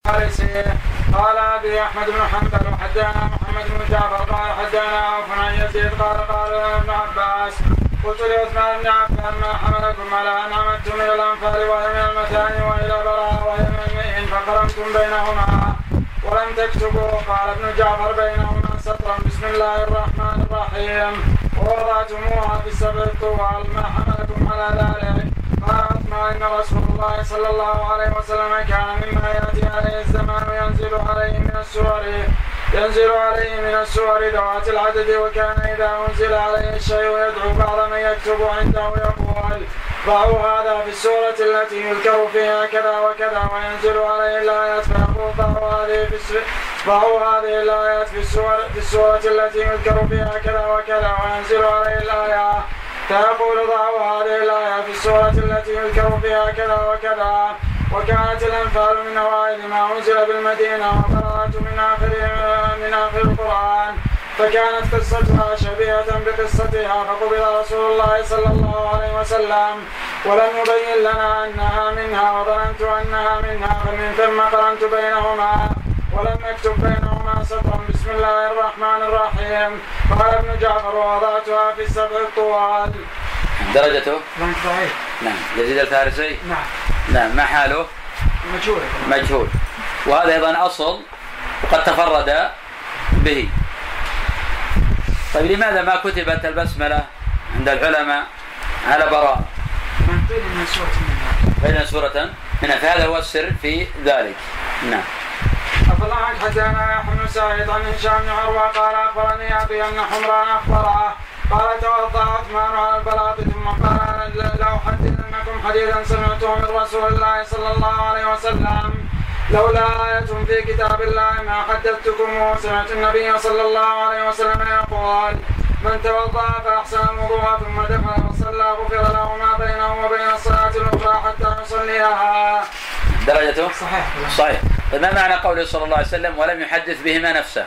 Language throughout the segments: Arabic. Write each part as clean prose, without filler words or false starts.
الفارسي قال أبي أحمد بن حنبل وحدثنا محمد بن جعفر قال حدثنا عوف عن يزيد قال ابن عباس قلت لعثمان بن عفان ما حملكم على أن عمدتم إلى الأنفال وهي من المثاني وإلى براء وهي من المئن فقرنتم بينهما ولم تكتبوا؟ قال ابن جعفر بينهما سطرا بسم الله الرحمن الرحيم ووضعتموها في السبع الطوال ما حملكم على ذلك؟ قال عثمان إن رسول الله صلى الله عليه وسلم كان مما يأتي عليه الزمان ينزل عليه من السور ذوات العدد وكان إذا أنزل عليه الشيء يدعو بعض من يكتب عنده يقول ضعوا هذا في السورة التي يذكر فيها كذا وكذا وينزل عليه الآيات فيقول ضعوا هذه الآيات في السورة التي يذكر فيها كذا وكذا وينزل عليه الآيات فيقول ضعوا هذه الآيات في السورة التي يذكر فيها كذا وكذا. وكانت الأنفال من أوائل ما أنزل بالمدينة وبراءة من آخر القرآن فكانت قصتها شبيهة بقصتها فقبل رسول الله صلى الله عليه وسلم ولم يبين لنا أنها منها وظننت أنها منها فمن ثم قرنت بينهما ولم نكتب بينهما سطرا بسم الله الرحمن الرحيم. قال ابن جعفر ووضعتها في السبع الطوال. درجته؟ نعم. يزيد الفارسي؟ نعم. ما حاله؟ مجهول. وهذا أيضا أصل وقد تفرد به. طيب لماذا ما كتبت البسملة عند العلماء على براء؟ بين سورة منها فهذا هو السر في ذلك. نعم. أفضل عنك حدثنا يحيى بن سعيد عن هشام بن عروة قال أخبرني أبي أن حمران أخبره قال توضأ عثمان على البلاط ثم قال لأحدثنكم حديثا سمعته من رسول الله صلى الله عليه وسلم لولا آية في كتاب الله ما حدثتكم. سمعت النبي صلى الله عليه وسلم يقول من توضأ فأحسن الوضوء ثم دفن وصلى غفر له ما بينه وبين الصلاة الأخرى حتى يصليها. درجته؟ صحيح. ما معنى قوله صلى الله عليه وسلم ولم يحدث بهما نفسه؟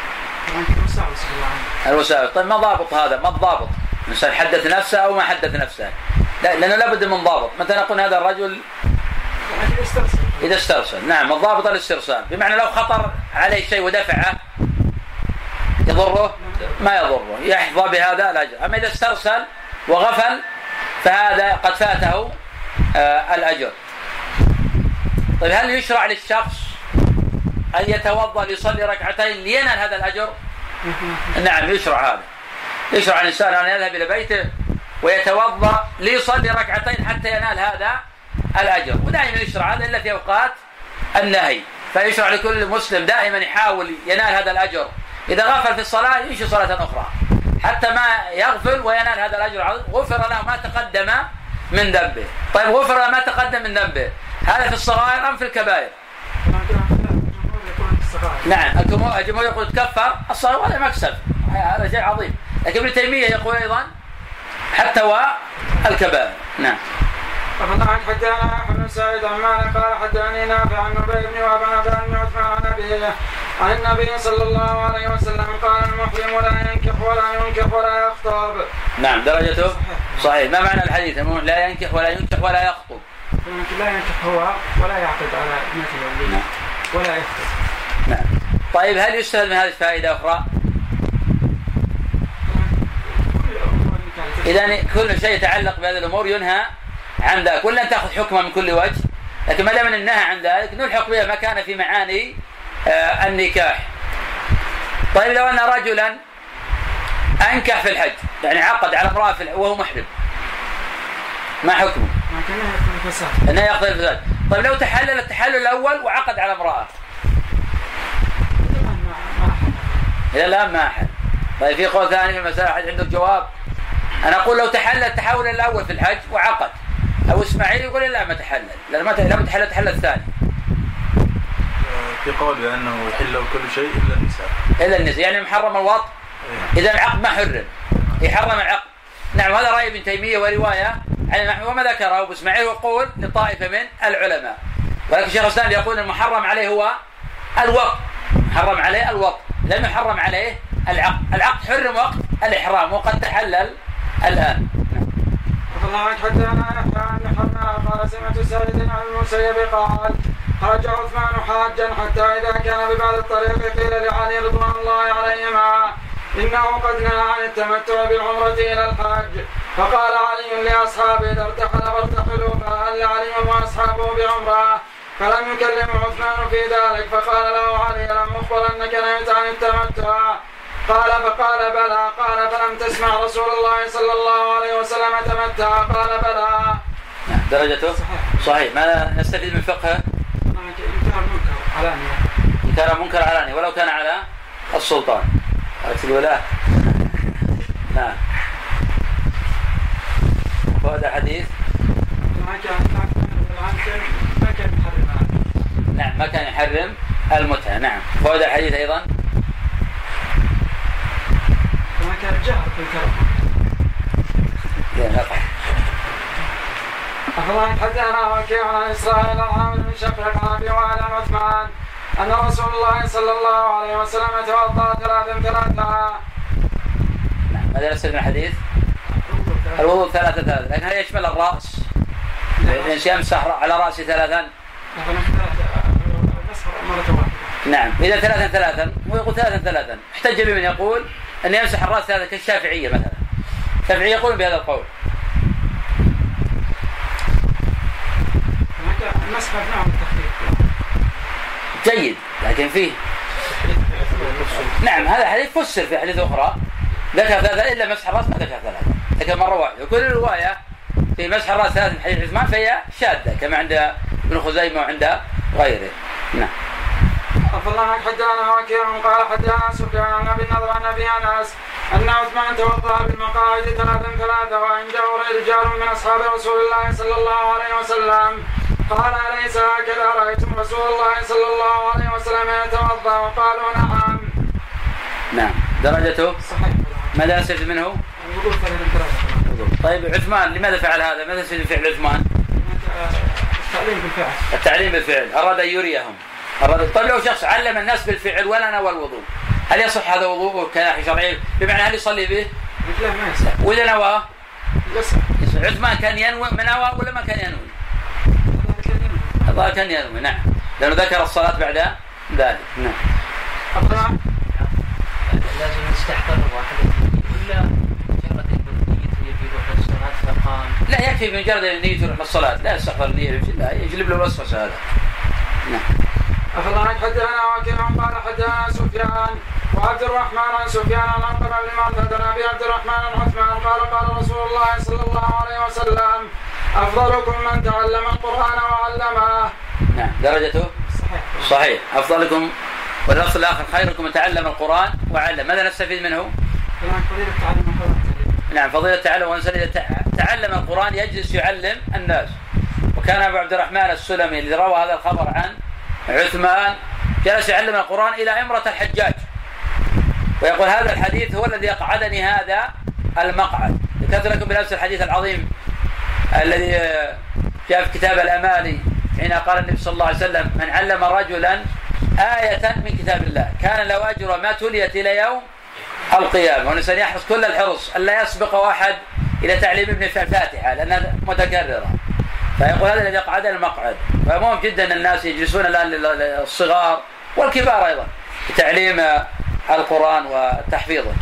الوساوس. طيب ما ضابط هذا؟ ما الضابط؟ الإنسان حدث نفسه أو ما حدث نفسه؟ لا، لأنه لابد من ضابط. مثلا نقول هذا الرجل إذا استرسل. نعم. الضابط الاسترسال بمعنى لو خطر عليه شيء ودفعه يضره؟ ما يضره، يحظى بهذا الأجر. أما إذا استرسل وغفل فهذا قد فاته الأجر. طيب هل يشرع للشخص أن يتوضأ ليصلي ركعتين لينال هذا الأجر؟ نعم يشرع هذا. يشرع الإنسان أن يذهب إلى بيته ويتوضأ ليصلي ركعتين حتى ينال هذا الأجر. ودائما يشرع هذا إلا في أوقات النهي. فيشرع لكل مسلم دائما يحاول ينال هذا الأجر. إذا غفل في الصلاة يمشي صلاة أخرى حتى ما يغفل وينال هذا الأجر. غفر له ما تقدم من ذنبه. طيب غفر له ما تقدم من ذنبه، هذا في الصغائر أم في الكبائر؟ نعم. الجمهور يقول تكفر الصغائر ولا مكسب، هذا شيء عظيم. لكن ابن تيمية يقول أيضا حتى والكبائر. نعم. فقد حدثنا يحيى بن سعيد عن مالك قال حدثني نافع عن نبي بن وهب عن عثمان عن أبيه عن النبي صلى الله عليه وسلم قال المحرم لا ينكح ولا ينكح ولا يخطب. نعم. درجته صحيح. ما معنى الحديث؟ لا ينكح ولا ينكح ولا يخطب. لا ينكح هو ولا يعقد على ابنته. نعم. ولا يخطب. نعم. طيب هل يستفاد من هذه فائدة أخرى؟ إذن كل شيء يتعلق بهذه الأمور ينهى عن ذلك، ولا تأخذ حكمه من كل وجه. لكن ما دام من النهى عن ذلك نلحق بها ما كان في معاني النكاح. طيب لو أن رجلا أنكح في الحج، يعني عقد على امرأة وهو محرم، ما حكمه؟ أنه يقضي الفساد. طيب لو تحلل التحلل الأول وعقد على امرأة إذا الآن ما أحل. طيب في قول ثاني في المسألة عندك جواب؟ أنا أقول لو تحلل التحول الأول في الحج وعقد، أو إسماعيل يقول لا ما تحلل، لأن ما تحلل التحلل الثاني. في قول بأنه يحل كل شيء إلا النساء. يعني محرم الوطء. إذا العقد ما حرم يحرم العقد. نعم. هذا رأي ابن تيمية ورواية عن وما ذكره أبو إسماعيل وقول لطائفة من العلماء. ولكن شيخ الإسلام يقول المحرم عليه هو الوطء. محرم عليه الوطء، لم يحرم عليه العقد. العقد حرم وقت الإحرام وقد تحلل الآن. الله حدثنا يحيى بن حماد قال سمعت سعيد بن المسيب قال حاج عثمان حاجا حتى إذا كان ببعض الطريق قيل لعلي رضوان الله عليهما إنه قد نهى عن التمتع بالعمرة إلى الحج، فقال علي لأصحابه إذا ارتحل فارتحلوا، فهل علي وأصحابه بعمرة؟ فلم يكلم عثمان في ذلك، فقال له علي لم أخبر أنك نهيت عن التمتع؟ قال فقال بلى. قال فلم تسمع رسول الله صلى الله عليه وسلم تمتع؟ قال بلى. درجته صحيح. ما نستفيد من فقهه؟ إنكار منكر علاني ولو كان على السلطان. الولاء. نعم. وهذا حديث نعم ما كان يحرم المتعة. نعم. وهذا حديث أيضا ما كان جهر بالكرم. أخبرنا حدثنا وكيع عن إسرائيل العامل بن شقيق عن أبي وائل عن عثمان أن رسول الله صلى الله عليه وسلم توضأ ثلاثا. ماذا يصير من الحديث؟ الوضوء ثلاثة، لكن هل يشمل الرأس؟ الإنسان يمسح على رأسه ثلاثا. نعم. إذا ثلاثا ويقول ثلاثا احتج بمن يقول أن يمسح الرأس ثلاثا كالشافعية مثلا. الشافعية يقولون بهذا القول. المسح نوع من التخفيف جيد، لكن فيه نعم هذا حديث فسر في حديث أخرى ذكر ثلاثة إلا مسح الرأس ما ذكر ثلاثة، لكن مرة واحدة. وكل رواية في مسح الرأس ثلاثة من حديث عثمان فهي شاذة كما عند ابن خزيمة وعند غيره. نعم. أفضل حدثنا وكيع قال حدثنا سفيان عن أبي النضر عن أبي أنس أن عثمان توضأ بالمقاعد ثلاثا وعنده رجال من أصحاب رسول الله صلى الله عليه وسلم قال أليس هكذا رأيتم رسول الله صلى الله عليه وسلم يتوضأ؟ وقالوا نعم. نعم. درجته صحيح. ماذا نستفيد منه؟ الوضوء ثلاثا. طيب عثمان لماذا فعل هذا؟ ماذا نستفيد من فعل عثمان؟ التعليم بالفعل. أراد أن يريهم. طيب لو شخص علم الناس بالفعل ولا نوى الوضوء هل يصح هذا وضوءه كناحية شرعية؟ بمعنى هل يصلي به؟ لا ما يصح. وإذا نوى؟ يصح. عثمان كان ينوي من نوى ولا ما كان ينوي؟ الله كان ينوي. نعم. لأنه ذكر الصلاة بعد ذلك. نعم. لازم يستحضر واحد ولا مجرد النية يروح للصلاة فقام؟ لا يكفي بمجرد النية يروح للصلاة، لا يستحضر النية، لا يجلب له الوسوسة هذا. نعم. أخبرنا حدثنا وكيع قال حدثنا سفيان وعبد الرحمن عن سفيان عن عمرو بن معتد عن أبي عبد الرحمن عن عثمان قال رسول الله صلى الله عليه وسلم أفضلكم من تعلم القرآن وعلمه. نعم. درجته صحيح. أفضلكم واللفظ الآخر خيركم من تعلم القرآن وعلم. ماذا نستفيد منه؟ فضيلة تعلم القرآن. نعم. فضيلة تعلم، وإنسان إذا تعلم القرآن يجلس يعلم الناس. وكان أبو عبد الرحمن السلمي الذي روى هذا الخبر عن عثمان جلس يعلم القرآن إلى عمرة الحجاج، ويقول هذا الحديث هو الذي أقعدني هذا المقعد. ذكرت لكم بنفس الحديث العظيم الذي جاء في كتاب الأمالي حين قال النبي صلى الله عليه وسلم من علم رجلا آية من كتاب الله كان له أجر ما تليت إلى يوم القيامة. والإنسان يحرص كل الحرص ألا يسبق أحد إلى تعليم ابن الفاتحة لأنها متكررة. فيقول هذا الذي يقعد المقعد. فمهم جدا الناس يجلسون الآن للصغار والكبار أيضا لتعليم القرآن وتحفيظه.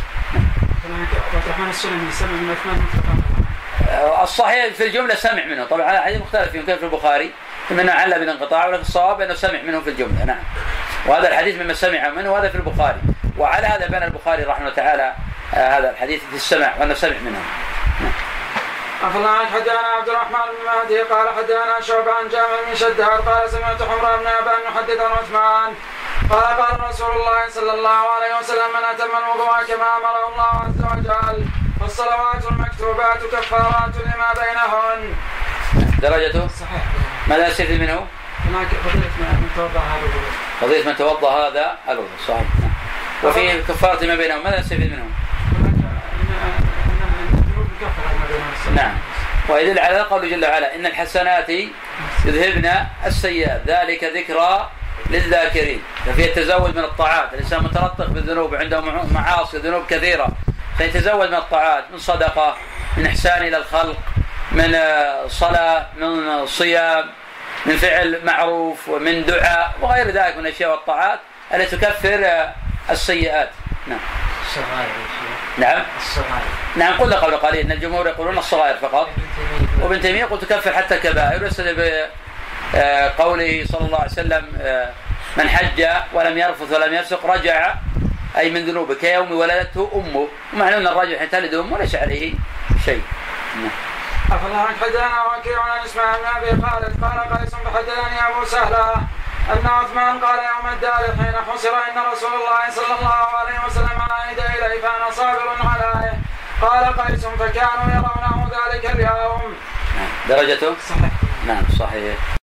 الصحيح في الجملة سمع منه، طبعا الحديث مختلف يمكن في البخاري منه علّ بالانقطاع، ولكن الصواب أنه سمع منه في الجملة. نعم. وهذا الحديث مما سمع منه وهذا في البخاري، وعلى هذا بنى البخاري رحمه الله تعالى هذا الحديث في السمع وأنه سمع منه. نعم. أخبرنا حدثنا عبد الرحمن بن مهدي قال حدثنا شعبة عن جابر بن شداد قال سمعت حمراء بن أبان يحدث عن عثمان قال رسول الله صلى الله عليه وسلم من أتم الوضوء كما أمره الله عز وجل فالصلوات المكتوبات كفارات لما بينهن. درجته صحيح. ماذا يستفيد منه؟ هناك فضيلة من توضأ هذا الوضوء. فضيلة من توضأ هذا الوضوء صحيح. وفي كفارة ما بينهم. ماذا يستفيد منه؟ نعم. ويدل على قوله جل وعلا إن الحسنات يذهبن السيئات ذلك ذكرى للذاكرين. ففي التزود من الطاعات، الإنسان مترطخ بالذنوب عنده معاصي ذنوب كثيرة فيتزود من الطاعات، من صدقة، من إحسان إلى الخلق، من صلاة، من صيام، من فعل معروف ومن دعاء وغير ذلك من الأشياء والطاعات التي تكفر السيئات. نعم. الصغائر. نعم. الصغائر. نعم قلنا قبل قليل أن الجمهور يقولون الصغائر فقط، وابن تيمية يقول تكفر حتى الكبائر، ويستدل بقوله صلى الله عليه وسلم من حج ولم يرفث ولم يفسق رجع أي من ذنوبه كيوم ولدته أمه، ومعنى أن الرجل حين تلد أمه ليس عليه شيء. عفى الله عنك. حدثنا وكيع عن اسماعيل بن ابي خالد قال قيس فحدثني ابو سهله ان عثمان قال يوم الدار حين حسر ان رسول الله صلى الله عليه وسلم عاد اليه فانا صابر عليه. قال قيس فكانوا يرونه ذلك اليوم. درجته صحيح. نعم صحيح.